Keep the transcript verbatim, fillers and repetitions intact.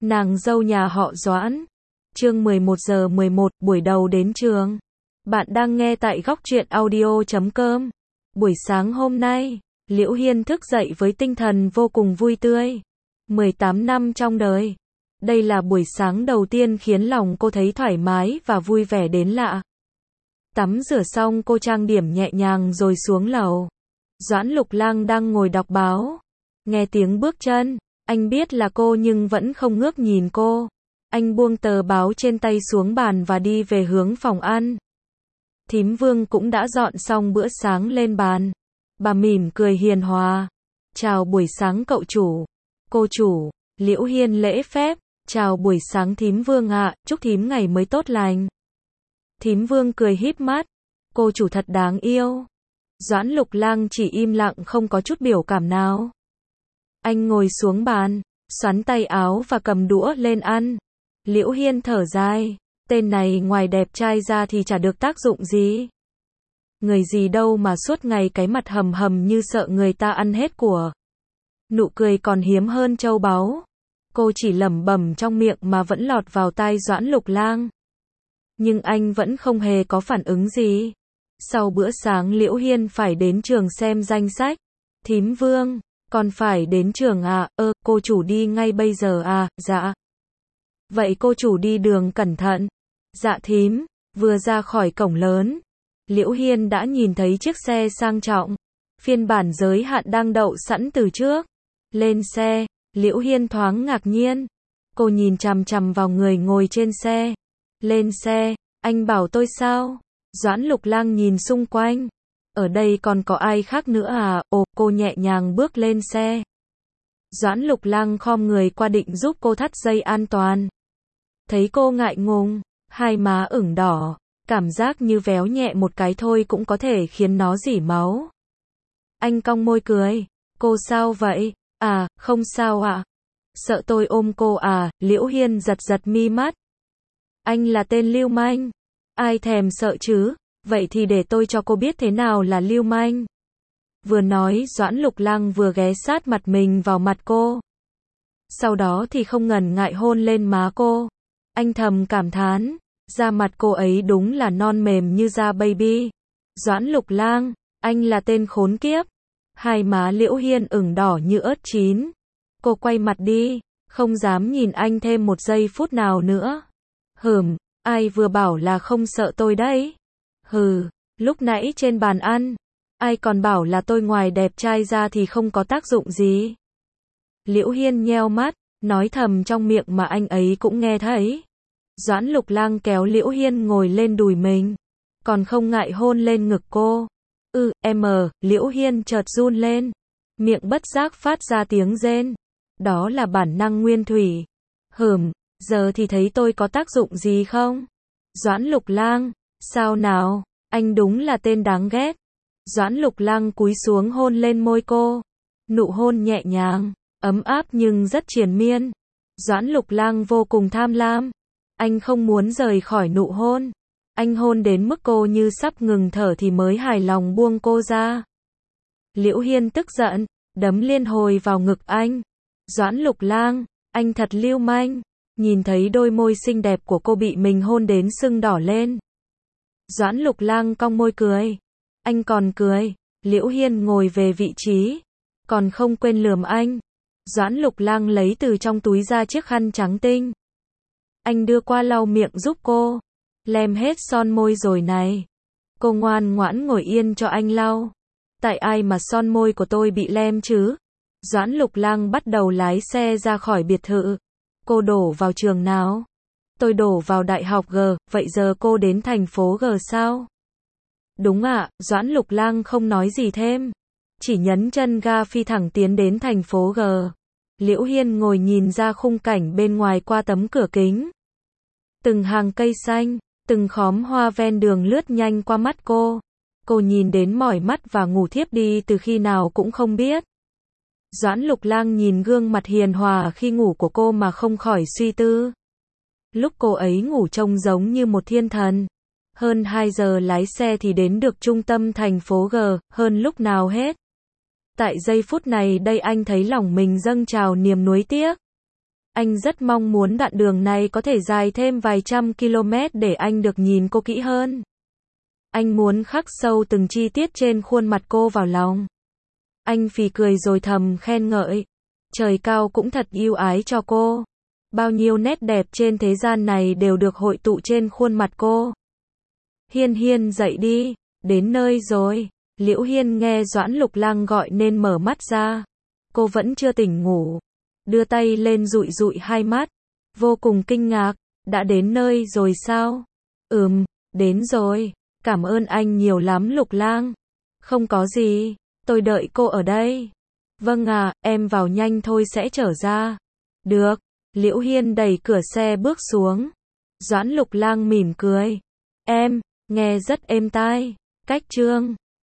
Nàng dâu nhà họ Doãn. Chương mười một giờ mười một, buổi đầu đến trường. Bạn đang nghe tại góc truyện audio chấm com. Buổi sáng hôm nay, Liễu Hiên thức dậy với tinh thần vô cùng vui tươi. mười tám năm trong đời. Đây là buổi sáng đầu tiên khiến lòng cô thấy thoải mái và vui vẻ đến lạ. Tắm rửa xong cô trang điểm nhẹ nhàng rồi xuống lầu. Doãn Lục Lang đang ngồi đọc báo. Nghe tiếng bước chân, anh biết là cô nhưng vẫn không ngước nhìn cô. Anh buông tờ báo trên tay xuống bàn và đi về hướng phòng ăn. Thím Vương cũng đã dọn xong bữa sáng lên bàn. Bà mỉm cười hiền hòa. Chào buổi sáng cậu chủ. Cô chủ. Liễu Hiên lễ phép. Chào buổi sáng thím Vương ạ, chúc thím ngày mới tốt lành. Thím Vương cười híp mắt. Cô chủ thật đáng yêu. Doãn Lục Lang chỉ im lặng không có chút biểu cảm nào. Anh ngồi xuống bàn, xoắn tay áo và cầm đũa lên ăn. Liễu Hiên thở dài, tên này ngoài đẹp trai ra thì chả được tác dụng gì. Người gì đâu mà suốt ngày cái mặt hầm hầm như sợ người ta ăn hết của. Nụ cười còn hiếm hơn châu báu. Cô chỉ lẩm bẩm trong miệng mà vẫn lọt vào tai Doãn Lục Lang. Nhưng anh vẫn không hề có phản ứng gì. Sau bữa sáng Liễu Hiên phải đến trường xem danh sách. Thím Vương, còn phải đến trường à? Ơ, cô chủ đi ngay bây giờ à? Dạ. Vậy cô chủ đi đường cẩn thận. Dạ thím. Vừa ra khỏi cổng lớn, Liễu Hiên đã nhìn thấy chiếc xe sang trọng. Phiên bản giới hạn đang đậu sẵn từ trước. Lên xe, Liễu Hiên thoáng ngạc nhiên. Cô nhìn chằm chằm vào người ngồi trên xe. Lên xe, anh bảo tôi sao? Doãn Lục Lang nhìn xung quanh. Ở đây còn có ai khác nữa à? Ồ, cô nhẹ nhàng bước lên xe. Doãn Lục Lang khom người qua định giúp cô thắt dây an toàn. Thấy cô ngại ngùng, hai má ửng đỏ, cảm giác như véo nhẹ một cái thôi cũng có thể khiến nó rỉ máu. Anh cong môi cười. Cô sao vậy? À, không sao ạ. À? Sợ tôi ôm cô à? Liễu Hiên giật giật mi mắt. Anh là tên lưu manh. Ai thèm sợ chứ? Vậy thì để tôi cho cô biết thế nào là lưu manh. Vừa nói Doãn Lục Lang vừa ghé sát mặt mình vào mặt cô. Sau đó thì không ngần ngại hôn lên má cô. Anh thầm cảm thán, da mặt cô ấy đúng là non mềm như da baby. Doãn Lục Lang, anh là tên khốn kiếp. Hai má Liễu Hiên ửng đỏ như ớt chín. Cô quay mặt đi, không dám nhìn anh thêm một giây phút nào nữa. Hừm, ai vừa bảo là không sợ tôi đấy? Hừ, lúc nãy trên bàn ăn, ai còn bảo là tôi ngoài đẹp trai ra thì không có tác dụng gì. Liễu Hiên nheo mắt, nói thầm trong miệng mà anh ấy cũng nghe thấy. Doãn Lục Lang kéo Liễu Hiên ngồi lên đùi mình, còn không ngại hôn lên ngực cô. Ừ, em, Liễu Hiên chợt run lên, miệng bất giác phát ra tiếng rên. Đó là bản năng nguyên thủy. Hừm, giờ thì thấy tôi có tác dụng gì không? Doãn Lục Lang, sao nào, anh đúng là tên đáng ghét. Doãn Lục Lang cúi xuống hôn lên môi cô. Nụ hôn nhẹ nhàng, ấm áp nhưng rất triền miên. Doãn Lục Lang vô cùng tham lam. Anh không muốn rời khỏi nụ hôn. Anh hôn đến mức cô như sắp ngừng thở thì mới hài lòng buông cô ra. Liễu Hiên tức giận, đấm liên hồi vào ngực anh. Doãn Lục Lang, anh thật lưu manh. Nhìn thấy đôi môi xinh đẹp của cô bị mình hôn đến sưng đỏ lên. Doãn Lục Lang cong môi cười. Anh còn cười. Liễu Hiên ngồi về vị trí. Còn không quên lườm anh. Doãn Lục Lang lấy từ trong túi ra chiếc khăn trắng tinh. Anh đưa qua lau miệng giúp cô. Lem hết son môi rồi này. Cô ngoan ngoãn ngồi yên cho anh lau. Tại ai mà son môi của tôi bị lem chứ? Doãn Lục Lang bắt đầu lái xe ra khỏi biệt thự. Cô đổ vào trường nào? Tôi đổ vào Đại học G, vậy giờ cô đến thành phố G sao? Đúng ạ, à, Doãn Lục Lang không nói gì thêm. Chỉ nhấn chân ga phi thẳng tiến đến thành phố G. Liễu Hiên ngồi nhìn ra khung cảnh bên ngoài qua tấm cửa kính. Từng hàng cây xanh, từng khóm hoa ven đường lướt nhanh qua mắt cô. Cô nhìn đến mỏi mắt và ngủ thiếp đi từ khi nào cũng không biết. Doãn Lục Lang nhìn gương mặt hiền hòa khi ngủ của cô mà không khỏi suy tư. Lúc cô ấy ngủ trông giống như một thiên thần. Hơn hai giờ lái xe thì đến được trung tâm thành phố G, hơn lúc nào hết. Tại giây phút này đây anh thấy lòng mình dâng trào niềm nuối tiếc. Anh rất mong muốn đoạn đường này có thể dài thêm vài trăm km để anh được nhìn cô kỹ hơn. Anh muốn khắc sâu từng chi tiết trên khuôn mặt cô vào lòng. Anh phì cười rồi thầm khen ngợi. Trời cao cũng thật ưu ái cho cô. Bao nhiêu nét đẹp trên thế gian này đều được hội tụ trên khuôn mặt cô. Hiên Hiên dậy đi, đến nơi rồi. Liễu Hiên nghe Doãn Lục Lang gọi nên mở mắt ra. Cô vẫn chưa tỉnh ngủ. Đưa tay lên dụi dụi hai mắt. Vô cùng kinh ngạc. Đã đến nơi rồi sao? Ừm, đến rồi. Cảm ơn anh nhiều lắm Lục Lang. Không có gì, tôi đợi cô ở đây. Vâng à, em vào nhanh thôi sẽ trở ra. Được. Liễu Hiên đẩy cửa xe bước xuống. Doãn Lục Lang mỉm cười. Em, nghe rất êm tai. Cách chương